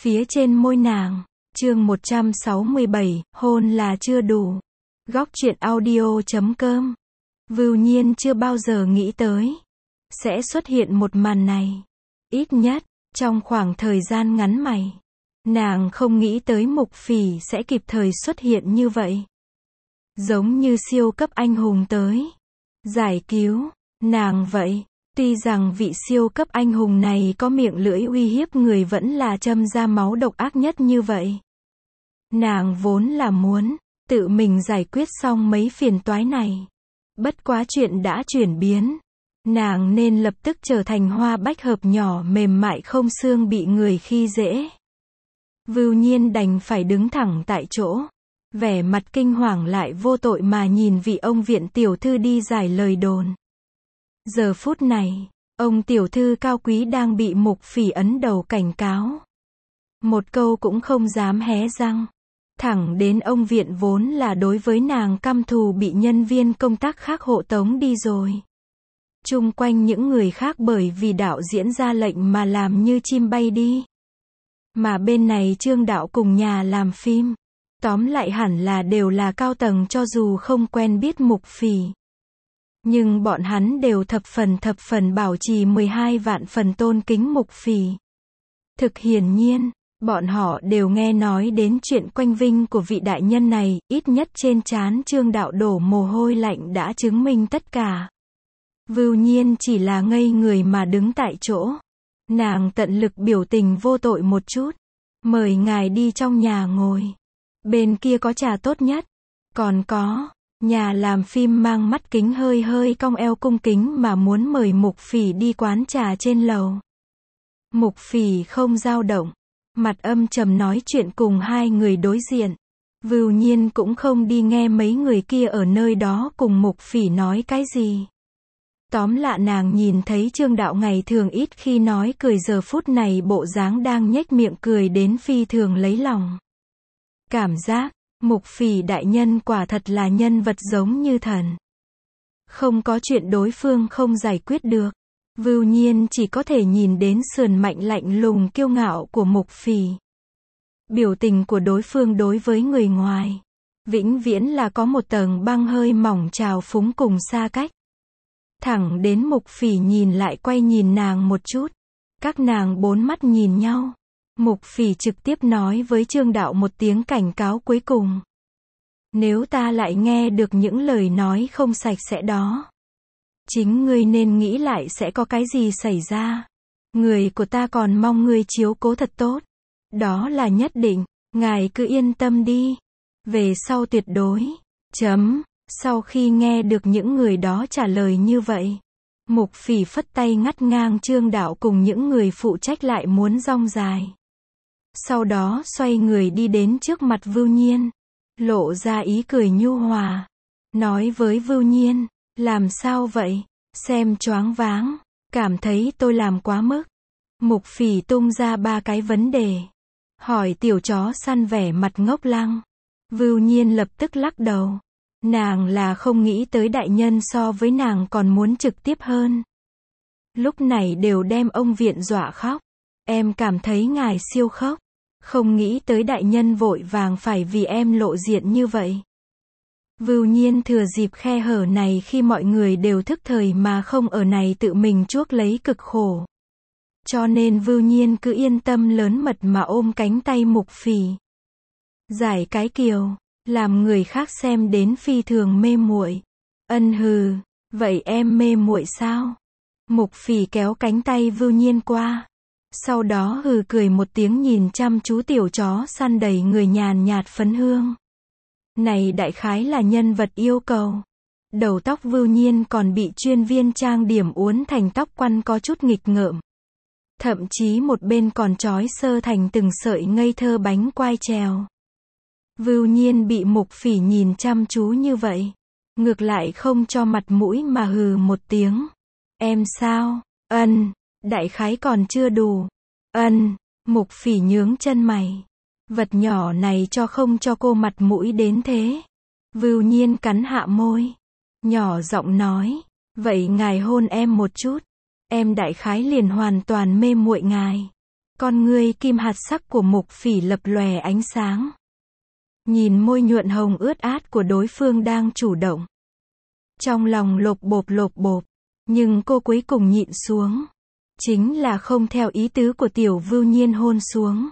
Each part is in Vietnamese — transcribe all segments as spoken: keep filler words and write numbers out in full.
phía trên môi nàng. Chương một trăm sáu mươi bảy, hôn là chưa đủ. Góc truyện audio chấm com. Vưu Nhiên chưa bao giờ nghĩ tới sẽ xuất hiện một màn này. Ít nhất, trong khoảng thời gian ngắn này, nàng không nghĩ tới Mục Phỉ sẽ kịp thời xuất hiện như vậy. Giống như siêu cấp anh hùng tới giải cứu nàng vậy. Tuy rằng vị siêu cấp anh hùng này có miệng lưỡi uy hiếp người vẫn là châm ra máu độc ác nhất như vậy. Nàng vốn là muốn tự mình giải quyết xong mấy phiền toái này. Bất quá chuyện đã chuyển biến. Nàng nên lập tức trở thành hoa bách hợp nhỏ mềm mại không xương bị người khi dễ. Vưu Nhiên đành phải đứng thẳng tại chỗ. Vẻ mặt kinh hoàng lại vô tội mà nhìn vị ông viện tiểu thư đi giải lời đồn. Giờ phút này, ông tiểu thư cao quý đang bị Mục Phỉ ấn đầu cảnh cáo. Một câu cũng không dám hé răng. Thẳng đến ông viện vốn là đối với nàng căm thù bị nhân viên công tác khác hộ tống đi rồi. Chung quanh những người khác bởi vì đạo diễn ra lệnh mà làm như chim bay đi. Mà bên này Trương đạo cùng nhà làm phim. Tóm lại hẳn là đều là cao tầng cho dù không quen biết Mục Phỉ. Nhưng bọn hắn đều thập phần thập phần bảo trì mười hai vạn phần tôn kính Mục Phỉ. Thực hiển nhiên, bọn họ đều nghe nói đến chuyện quanh vinh của vị đại nhân này, ít nhất trên trán Trương đạo đổ mồ hôi lạnh đã chứng minh tất cả. Vưu Nhiên chỉ là ngây người mà đứng tại chỗ. Nàng tận lực biểu tình vô tội một chút. Mời ngài đi trong nhà ngồi. Bên kia có trà tốt nhất. Còn có, nhà làm phim mang mắt kính hơi hơi cong eo cung kính mà muốn mời Mục Phỉ đi quán trà trên lầu. Mục Phỉ không dao động. Mặt âm trầm nói chuyện cùng hai người đối diện. Vưu Nhiên cũng không đi nghe mấy người kia ở nơi đó cùng Mục Phỉ nói cái gì. Tóm lại nàng nhìn thấy Trương đạo ngày thường ít khi nói cười giờ phút này bộ dáng đang nhếch miệng cười đến phi thường lấy lòng. Cảm giác, Mục Phỉ đại nhân quả thật là nhân vật giống như thần. Không có chuyện đối phương không giải quyết được. Vưu Nhiên chỉ có thể nhìn đến sườn mạnh lạnh lùng kiêu ngạo của Mục Phỉ. Biểu tình của đối phương đối với người ngoài. Vĩnh viễn là có một tầng băng hơi mỏng trào phúng cùng xa cách. Thẳng đến Mục Phỉ nhìn lại quay nhìn nàng một chút. Các nàng bốn mắt nhìn nhau. Mục Phỉ trực tiếp nói với Trương đạo một tiếng cảnh cáo cuối cùng. Nếu ta lại nghe được những lời nói không sạch sẽ đó. Chính ngươi nên nghĩ lại sẽ có cái gì xảy ra. Người của ta còn mong ngươi chiếu cố thật tốt. Đó là nhất định, ngài cứ yên tâm đi. Về sau tuyệt đối. Chấm. Sau khi nghe được những người đó trả lời như vậy. Mục Phỉ phất tay ngắt ngang Trương đạo cùng những người phụ trách lại muốn rong dài. Sau đó xoay người đi đến trước mặt Vưu Nhiên. Lộ ra ý cười nhu hòa. Nói với Vưu Nhiên. Làm sao vậy? Xem choáng váng. Cảm thấy tôi làm quá mức. Mục Phỉ tung ra ba cái vấn đề. Hỏi tiểu chó săn vẻ mặt ngốc lăng. Vưu Nhiên lập tức lắc đầu. Nàng là không nghĩ tới đại nhân so với nàng còn muốn trực tiếp hơn. Lúc này đều đem ông viện dọa khóc. Em cảm thấy ngài siêu khóc. Không nghĩ tới đại nhân vội vàng phải vì em lộ diện như vậy. Vưu Nhiên thừa dịp khe hở này khi mọi người đều thức thời mà không ở này tự mình chuốc lấy cực khổ. Cho nên Vưu Nhiên cứ yên tâm lớn mật mà ôm cánh tay Mục Phỉ. Giải cái kiều, làm người khác xem đến phi thường mê muội. Ân hừ, vậy em mê muội sao? Mục Phỉ kéo cánh tay Vưu Nhiên qua. Sau đó hừ cười một tiếng nhìn chăm chú tiểu chó săn đầy người nhàn nhạt phấn hương. Này đại khái là nhân vật yêu cầu. Đầu tóc Vưu Nhiên còn bị chuyên viên trang điểm uốn thành tóc quăn có chút nghịch ngợm. Thậm chí một bên còn trói sơ thành từng sợi ngây thơ bánh quai trèo. Vưu Nhiên bị Mục Phỉ nhìn chăm chú như vậy. Ngược lại không cho mặt mũi mà hừ một tiếng. Em sao? Ân, đại khái còn chưa đủ. Ân, Mục Phỉ nhướng chân mày. Vật nhỏ này cho không cho cô mặt mũi đến thế. Vưu Nhiên cắn hạ môi. Nhỏ giọng nói. Vậy ngài hôn em một chút. Em đại khái liền hoàn toàn mê muội ngài. Con ngươi kim hạt sắc của Mục Phỉ lập lòe ánh sáng. Nhìn môi nhuận hồng ướt át của đối phương đang chủ động. Trong lòng lộp bộp lộp bộp, nhưng cô cuối cùng nhịn xuống. Chính là không theo ý tứ của Tiểu Vưu Nhiên hôn xuống.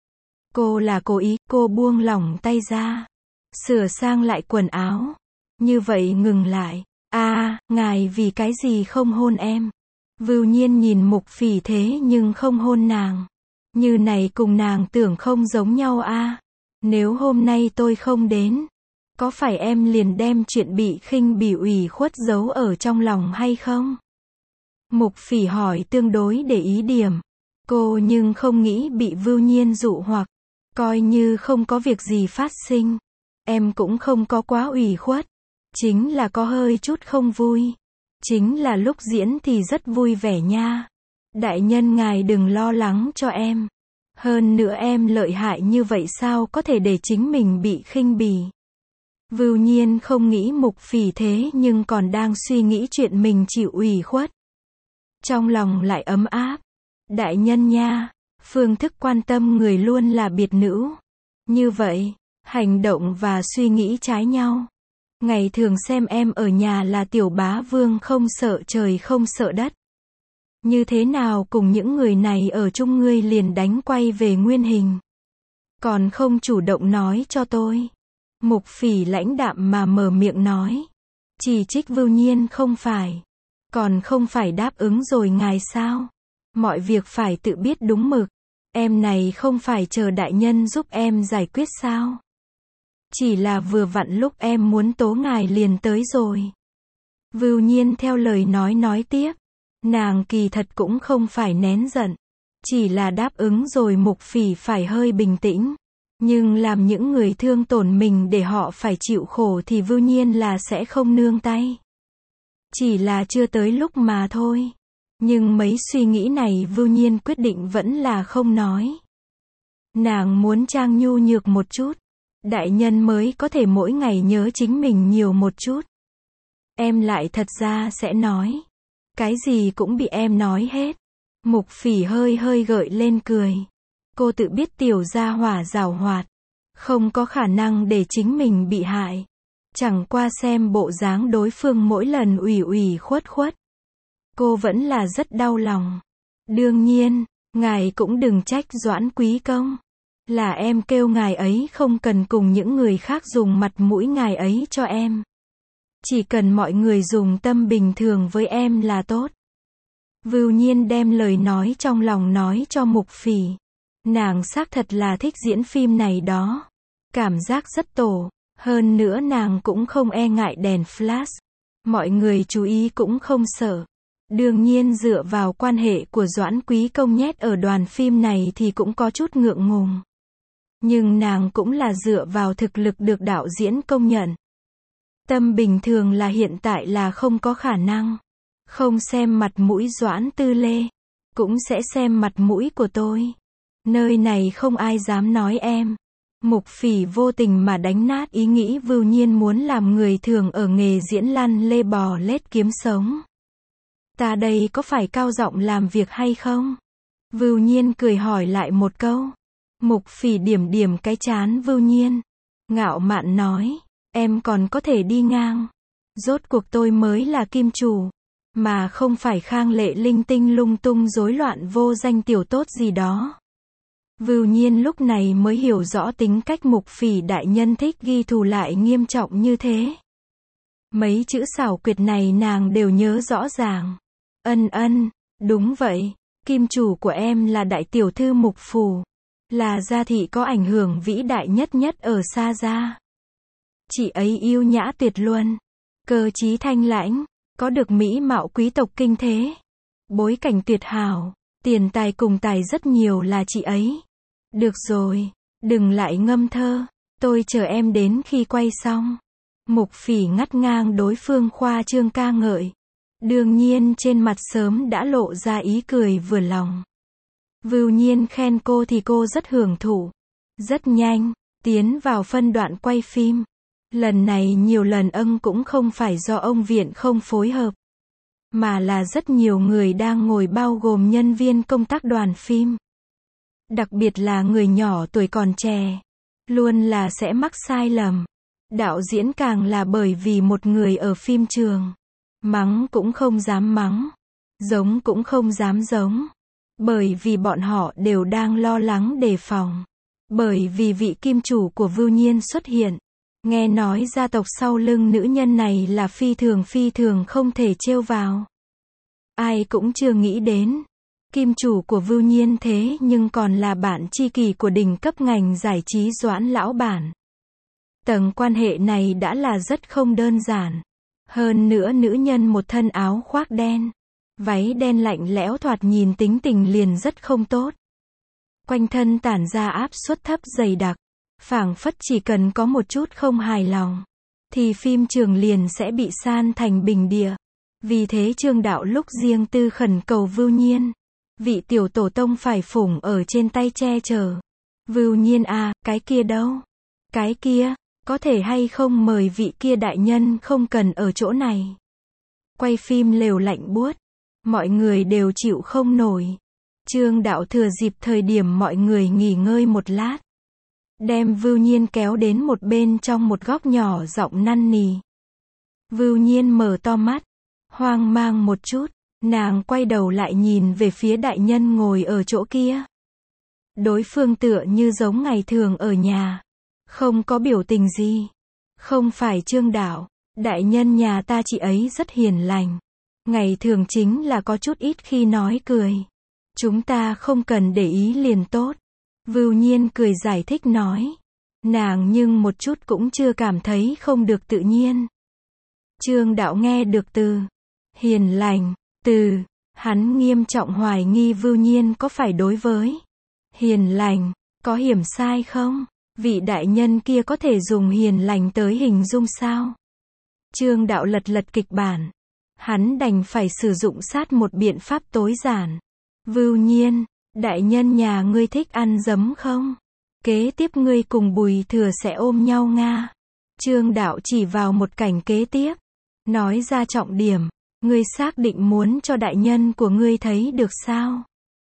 Cô là cố ý, cô buông lỏng tay ra. Sửa sang lại quần áo. Như vậy ngừng lại. À, ngài vì cái gì không hôn em? Vưu Nhiên nhìn Mục Phỉ thế nhưng không hôn nàng. Như này cùng nàng tưởng không giống nhau a. Nếu hôm nay tôi không đến, có phải em liền đem chuyện bị khinh bỉ ủy khuất giấu ở trong lòng hay không? Mục Phỉ hỏi tương đối để ý điểm. Cô nhưng không nghĩ bị Vưu Nhiên dụ hoặc. Coi như không có việc gì phát sinh. Em cũng không có quá ủy khuất. Chính là có hơi chút không vui. Chính là lúc diễn thì rất vui vẻ nha. Đại nhân ngài đừng lo lắng cho em. Hơn nữa em lợi hại như vậy sao có thể để chính mình bị khinh bỉ. Vưu Nhiên không nghĩ Mục Phỉ thế nhưng còn đang suy nghĩ chuyện mình chịu ủy khuất. Trong lòng lại ấm áp. Đại nhân nha, phương thức quan tâm người luôn là biệt nữ. Như vậy, hành động và suy nghĩ trái nhau. Ngày thường xem em ở nhà là tiểu bá vương không sợ trời không sợ đất. Như thế nào cùng những người này ở chung ngươi liền đánh quay về nguyên hình. Còn không chủ động nói cho tôi. Mục Phỉ lãnh đạm mà mở miệng nói. Chỉ trích Vưu Nhiên không phải. Còn không phải đáp ứng rồi ngài sao? Mọi việc phải tự biết đúng mực. Em này không phải chờ đại nhân giúp em giải quyết sao? Chỉ là vừa vặn lúc em muốn tố ngài liền tới rồi. Vưu Nhiên theo lời nói nói tiếp. Nàng kỳ thật cũng không phải nén giận. Chỉ là đáp ứng rồi Mục Phỉ phải hơi bình tĩnh. Nhưng làm những người thương tổn mình để họ phải chịu khổ thì Vưu Nhiên là sẽ không nương tay. Chỉ là chưa tới lúc mà thôi. Nhưng mấy suy nghĩ này Vưu Nhiên quyết định vẫn là không nói. Nàng muốn trang nhu nhược một chút. Đại nhân mới có thể mỗi ngày nhớ chính mình nhiều một chút. Em lại thật ra sẽ nói. Cái gì cũng bị em nói hết. Mục Phỉ hơi hơi gợi lên cười. Cô tự biết tiểu gia hỏa giàu hoạt. Không có khả năng để chính mình bị hại. Chẳng qua xem bộ dáng đối phương mỗi lần ủy ủy khuất khuất. Cô vẫn là rất đau lòng. Đương nhiên, ngài cũng đừng trách Doãn Quý Công. Là em kêu ngài ấy không cần cùng những người khác dùng mặt mũi ngài ấy cho em. Chỉ cần mọi người dùng tâm bình thường với em là tốt. Vưu Nhiên đem lời nói trong lòng nói cho Mục Phỉ. Nàng xác thật là thích diễn phim này đó. Cảm giác rất tổ. Hơn nữa nàng cũng không e ngại đèn flash. Mọi người chú ý cũng không sợ. Đương nhiên dựa vào quan hệ của Doãn Quý Công nhét ở đoàn phim này thì cũng có chút ngượng ngùng. Nhưng nàng cũng là dựa vào thực lực được đạo diễn công nhận. Tâm bình thường là hiện tại là không có khả năng. Không xem mặt mũi Doãn Tư Lê. Cũng sẽ xem mặt mũi của tôi. Nơi này không ai dám nói em. Mục Phỉ vô tình mà đánh nát ý nghĩ Vưu Nhiên muốn làm người thường ở nghề diễn lăn lê bò lết kiếm sống. Ta đây có phải cao giọng làm việc hay không? Vưu Nhiên cười hỏi lại một câu. Mục Phỉ điểm điểm cái trán Vưu Nhiên. Ngạo mạn nói. Em còn có thể đi ngang. Rốt cuộc tôi mới là kim chủ. Mà không phải Khang Lệ linh tinh lung tung rối loạn vô danh tiểu tốt gì đó. Vưu Nhiên lúc này mới hiểu rõ tính cách Mục Phỉ đại nhân thích ghi thù lại nghiêm trọng như thế. Mấy chữ xảo quyệt này nàng đều nhớ rõ ràng. Ân ân, đúng vậy. Kim chủ của em là đại tiểu thư Mục Phủ. Là gia thị có ảnh hưởng vĩ đại nhất nhất ở Sa Gia. Chị ấy yêu nhã tuyệt luân. Cơ trí thanh lãnh. Có được mỹ mạo quý tộc kinh thế. Bối cảnh tuyệt hảo. Tiền tài cùng tài rất nhiều là chị ấy. Được rồi. Đừng lại ngâm thơ. Tôi chờ em đến khi quay xong. Mục Phỉ ngắt ngang đối phương khoa trương ca ngợi. Đương nhiên trên mặt sớm đã lộ ra ý cười vừa lòng. Vưu Nhiên khen cô thì cô rất hưởng thụ. Rất nhanh, tiến vào phân đoạn quay phim. Lần này nhiều lần ân cũng không phải do ông Viện không phối hợp. Mà là rất nhiều người đang ngồi bao gồm nhân viên công tác đoàn phim. Đặc biệt là người nhỏ tuổi còn trẻ. Luôn là sẽ mắc sai lầm. Đạo diễn càng là bởi vì một người ở phim trường. Mắng cũng không dám mắng. Giống cũng không dám giống. Bởi vì bọn họ đều đang lo lắng đề phòng. Bởi vì vị kim chủ của Vưu Nhiên xuất hiện. Nghe nói gia tộc sau lưng nữ nhân này là phi thường phi thường không thể trêu vào. Ai cũng chưa nghĩ đến. Kim chủ của Vưu Nhiên thế nhưng còn là bạn tri kỷ của đỉnh cấp ngành giải trí Doãn lão bản. Tầng quan hệ này đã là rất không đơn giản. Hơn nữa nữ nhân một thân áo khoác đen. Váy đen lạnh lẽo thoạt nhìn tính tình liền rất không tốt. Quanh thân tản ra áp suất thấp dày đặc. Phảng phất chỉ cần có một chút không hài lòng. Thì phim trường liền sẽ bị san thành bình địa. Vì thế Trương Đạo lúc riêng tư khẩn cầu Vưu Nhiên. Vị tiểu tổ tông phải phủng ở trên tay che chở. Vưu Nhiên à, cái kia đâu? Cái kia, có thể hay không mời vị kia đại nhân không cần ở chỗ này. Quay phim lều lạnh buốt. Mọi người đều chịu không nổi. Trương Đạo thừa dịp thời điểm mọi người nghỉ ngơi một lát. Đem Vưu Nhiên kéo đến một bên trong một góc nhỏ giọng năn nỉ. Vưu Nhiên mở to mắt. Hoang mang một chút. Nàng quay đầu lại nhìn về phía đại nhân ngồi ở chỗ kia. Đối phương tựa như giống ngày thường ở nhà. Không có biểu tình gì. Không phải Trương Đạo. Đại nhân nhà ta chị ấy rất hiền lành. Ngày thường chính là có chút ít khi nói cười. Chúng ta không cần để ý liền tốt. Vưu Nhiên cười giải thích nói. Nàng nhưng một chút cũng chưa cảm thấy không được tự nhiên. Trương Đạo nghe được từ hiền lành, từ hắn nghiêm trọng hoài nghi Vưu Nhiên có phải đối với hiền lành có hiểm sai không? Vị đại nhân kia có thể dùng hiền lành tới hình dung sao? Trương Đạo lật lật kịch bản. Hắn đành phải sử dụng sát một biện pháp tối giản. Vưu Nhiên, đại nhân nhà ngươi thích ăn giấm không? Kế tiếp ngươi cùng Bùi Thừa sẽ ôm nhau nga. Trương Đạo chỉ vào một cảnh kế tiếp. Nói ra trọng điểm. Ngươi xác định muốn cho đại nhân của ngươi thấy được sao?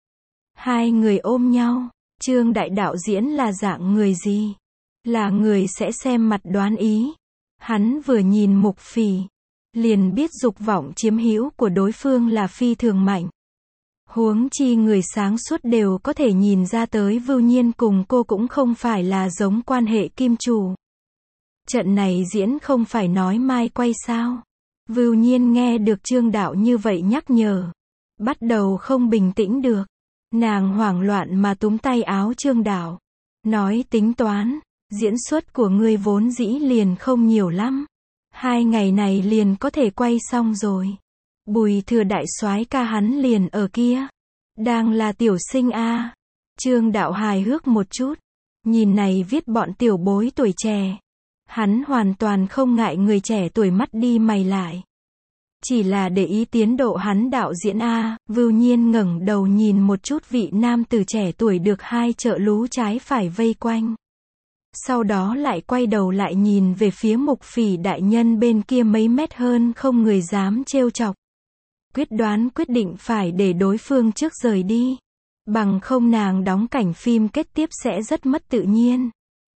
Hai người ôm nhau. Trương đại đạo diễn là dạng người gì? Là người sẽ xem mặt đoán ý. Hắn vừa nhìn Mục Phỉ. Liền biết dục vọng chiếm hữu của đối phương là phi thường mạnh. Huống chi người sáng suốt đều có thể nhìn ra tới Vưu Nhiên cùng cô cũng không phải là giống quan hệ kim chủ. Trận này diễn không phải nói mai quay sao. Vưu Nhiên nghe được Trương Đạo như vậy nhắc nhở. Bắt đầu không bình tĩnh được. Nàng hoảng loạn mà túm tay áo Trương Đạo. Nói tính toán, diễn xuất của ngươi vốn dĩ liền không nhiều lắm. Hai ngày này liền có thể quay xong rồi. Bùi Thừa đại soái ca hắn liền ở kia. Đang là tiểu sinh a. À. Trương Đạo hài hước một chút. Nhìn này viết bọn tiểu bối tuổi trẻ. Hắn hoàn toàn không ngại người trẻ tuổi mắt đi mày lại. Chỉ là để ý tiến độ hắn đạo diễn a. À. Vưu Nhiên ngẩng đầu nhìn một chút vị nam tử trẻ tuổi được hai trợ lú trái phải vây quanh. Sau đó lại quay đầu lại nhìn về phía Mục Phỉ đại nhân bên kia mấy mét hơn không người dám trêu chọc. Quyết đoán quyết định phải để đối phương trước rời đi. Bằng không nàng đóng cảnh phim kết tiếp sẽ rất mất tự nhiên.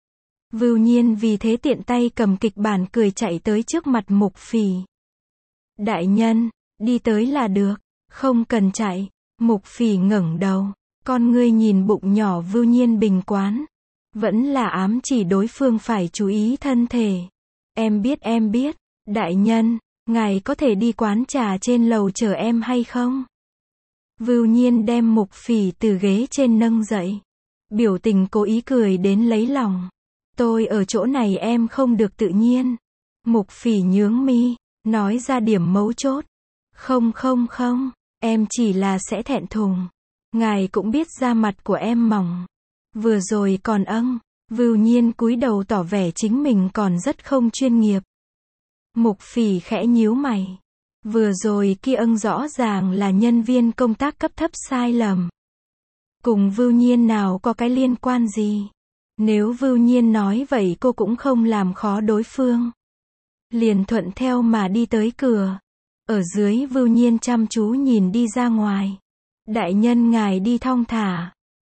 Vưu Nhiên vì thế tiện tay cầm kịch bản cười chạy tới trước mặt Mục Phỉ. Đại nhân, đi tới là được, không cần chạy. Mục Phỉ ngẩng đầu, con ngươi nhìn bụng nhỏ Vưu Nhiên bình quán. Vẫn là ám chỉ đối phương phải chú ý thân thể. Em biết em biết, đại nhân, ngài có thể đi quán trà trên lầu chờ em hay không? Vưu Nhiên đem Mục Phỉ từ ghế trên nâng dậy. Biểu tình cố ý cười đến lấy lòng. Tôi ở chỗ này em không được tự nhiên. Mục Phỉ nhướng mi, nói ra điểm mấu chốt. Không không không, em chỉ là sẽ thẹn thùng. Ngài cũng biết da mặt của em mỏng. Vừa rồi còn âng. Vưu Nhiên cúi đầu tỏ vẻ chính mình còn rất không chuyên nghiệp. Mục Phỉ khẽ nhíu mày. Vừa rồi kia âng rõ ràng là nhân viên công tác cấp thấp sai lầm. Cùng Vưu Nhiên nào có cái liên quan gì? Nếu Vưu Nhiên nói vậy cô cũng không làm khó đối phương. Liền thuận theo mà đi tới cửa. Ở dưới Vưu Nhiên chăm chú nhìn đi ra ngoài. Đại nhân ngài đi thong thả.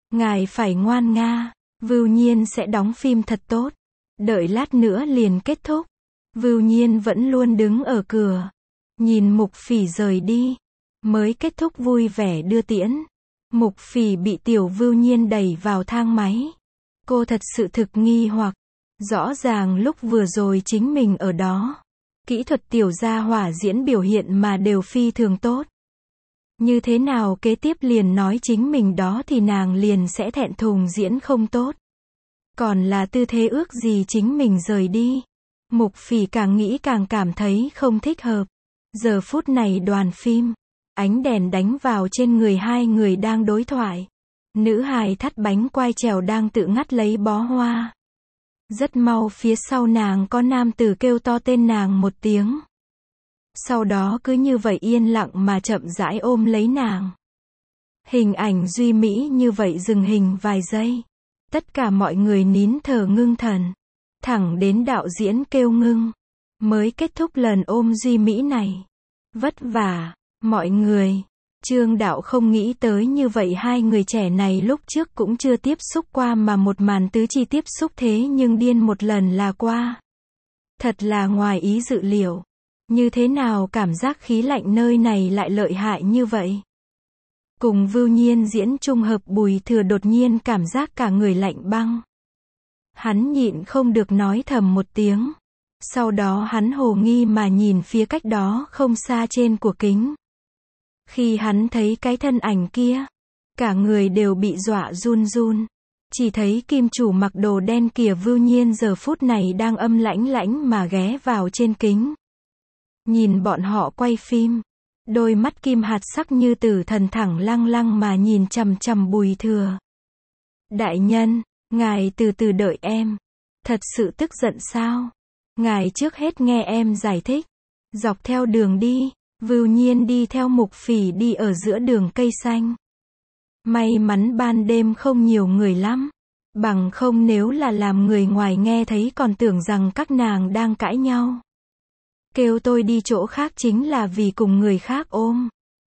Ngài phải ngoan nga. Vưu Nhiên sẽ đóng phim thật tốt. Đợi lát nữa liền kết thúc. Vưu Nhiên vẫn luôn đứng ở cửa. Nhìn Mục Phỉ rời đi. Mới kết thúc vui vẻ đưa tiễn. Mục Phỉ bị Tiểu Vưu Nhiên đẩy vào thang máy. Cô thật sự thực nghi hoặc. Rõ ràng lúc vừa rồi chính mình ở đó. Kỹ thuật tiểu gia hỏa diễn biểu hiện mà đều phi thường tốt. Như thế nào kế tiếp liền nói chính mình đó thì nàng liền sẽ thẹn thùng diễn không tốt. Còn là tư thế ước gì chính mình rời đi. Mục Phỉ càng nghĩ càng cảm thấy không thích hợp. Giờ phút này đoàn phim. Ánh đèn đánh vào trên người hai người đang đối thoại. Nữ hài thắt bánh quai trèo đang tự ngắt lấy bó hoa. Rất mau phía sau nàng có nam tử kêu to tên nàng một tiếng. Sau đó cứ như vậy yên lặng mà chậm rãi ôm lấy nàng. Hình ảnh duy mỹ như vậy dừng hình vài giây. Tất cả mọi người nín thở ngưng thần. Thẳng đến đạo diễn kêu ngưng. Mới kết thúc lần ôm duy mỹ này. Vất vả, mọi người. Trương Đạo không nghĩ tới như vậy hai người trẻ này lúc trước cũng chưa tiếp xúc qua mà một màn tứ chi tiếp xúc thế nhưng điên một lần là qua. Thật là ngoài ý dự liệu. Như thế nào cảm giác khí lạnh nơi này lại lợi hại như vậy? Cùng Vưu Nhiên diễn chung hợp Bùi Thừa đột nhiên cảm giác cả người lạnh băng. Hắn nhịn không được nói thầm một tiếng. Sau đó hắn hồ nghi mà nhìn phía cách đó không xa trên của kính. Khi hắn thấy cái thân ảnh kia, cả người đều bị dọa run run. Chỉ thấy kim chủ mặc đồ đen kìa Vưu Nhiên giờ phút này đang âm lãnh lãnh mà ghé vào trên kính. Nhìn bọn họ quay phim. Đôi mắt kim hạt sắc như tử thần thẳng lăng lăng mà nhìn chằm chằm Bùi Thừa. Đại nhân, ngài từ từ đợi em. Thật sự tức giận sao? Ngài trước hết nghe em giải thích. Dọc theo đường đi. Vưu Nhiên đi theo Mục Phỉ đi ở giữa đường cây xanh. May mắn ban đêm không nhiều người lắm. Bằng không nếu là làm người ngoài nghe thấy còn tưởng rằng các nàng đang cãi nhau. Kêu tôi đi chỗ khác chính là vì cùng người khác ôm.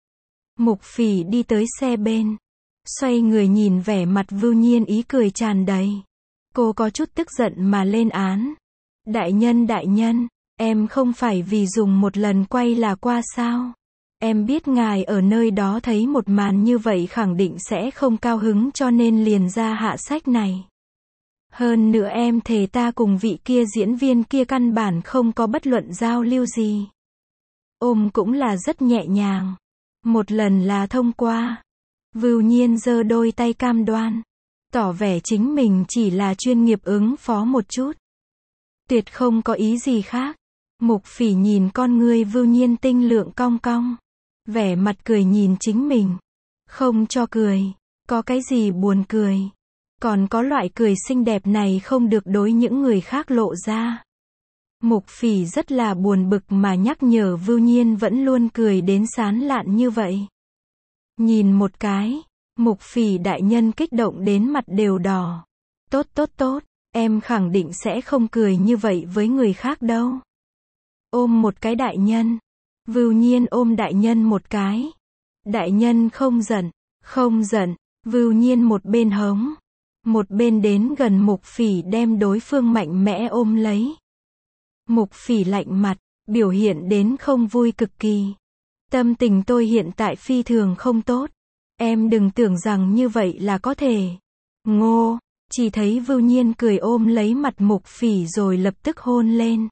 Mục Phỉ đi tới xe bên. Xoay người nhìn vẻ mặt Vưu Nhiên ý cười tràn đầy. Cô có chút tức giận mà lên án. Đại nhân đại nhân. Em không phải vì dùng một lần quay là qua sao? Em biết ngài ở nơi đó thấy một màn như vậy khẳng định sẽ không cao hứng cho nên liền ra hạ sách này. Hơn nữa em thề ta cùng vị kia diễn viên kia căn bản không có bất luận giao lưu gì. Ôm cũng là rất nhẹ nhàng. Một lần là thông qua. Vưu Nhiên giơ đôi tay cam đoan. Tỏ vẻ chính mình chỉ là chuyên nghiệp ứng phó một chút. Tuyệt không có ý gì khác. Mục Phỉ nhìn con ngươi Vưu Nhiên tinh lượng cong cong. Vẻ mặt cười nhìn chính mình. Không cho cười. Có cái gì buồn cười. Còn có loại cười xinh đẹp này không được đối những người khác lộ ra. Mục Phỉ rất là buồn bực mà nhắc nhở Vưu Nhiên vẫn luôn cười đến sán lạn như vậy. Nhìn một cái. Mục Phỉ đại nhân kích động đến mặt đều đỏ. Tốt tốt tốt. Em khẳng định sẽ không cười như vậy với người khác đâu. Ôm một cái đại nhân. Vưu Nhiên ôm đại nhân một cái. Đại nhân không giận. Không giận. Vưu Nhiên một bên hống. Một bên đến gần Mục Phỉ đem đối phương mạnh mẽ ôm lấy. Mục Phỉ lạnh mặt. Biểu hiện đến không vui cực kỳ. Tâm tình tôi hiện tại phi thường không tốt. Em đừng tưởng rằng như vậy là có thể. Ngô. Chỉ thấy Vưu Nhiên cười ôm lấy mặt Mục Phỉ rồi lập tức hôn lên.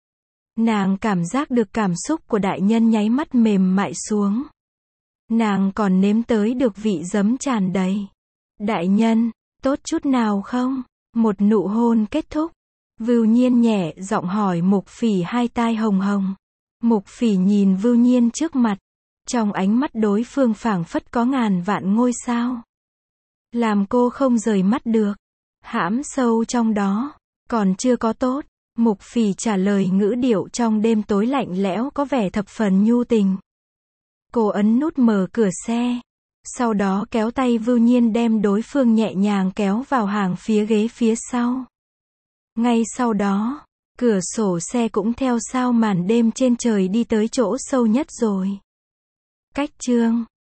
Nàng cảm giác được cảm xúc của đại nhân nháy mắt mềm mại xuống. Nàng còn nếm tới được vị giấm tràn đầy. Đại nhân, tốt chút nào không? Một nụ hôn kết thúc. Vưu Nhiên nhẹ giọng hỏi Mục Phỉ hai tai hồng hồng. Mục Phỉ nhìn Vưu Nhiên trước mặt. Trong ánh mắt đối phương phảng phất có ngàn vạn ngôi sao. Làm cô không rời mắt được. Hãm sâu trong đó. Còn chưa có tốt. Mục Phỉ trả lời ngữ điệu trong đêm tối lạnh lẽo có vẻ thập phần nhu tình. Cô ấn nút mở cửa xe. Sau đó kéo tay Vưu Nhiên đem đối phương nhẹ nhàng kéo vào hàng phía ghế phía sau. Ngay sau đó, cửa sổ xe cũng theo sao màn đêm trên trời đi tới chỗ sâu nhất rồi. Cách chương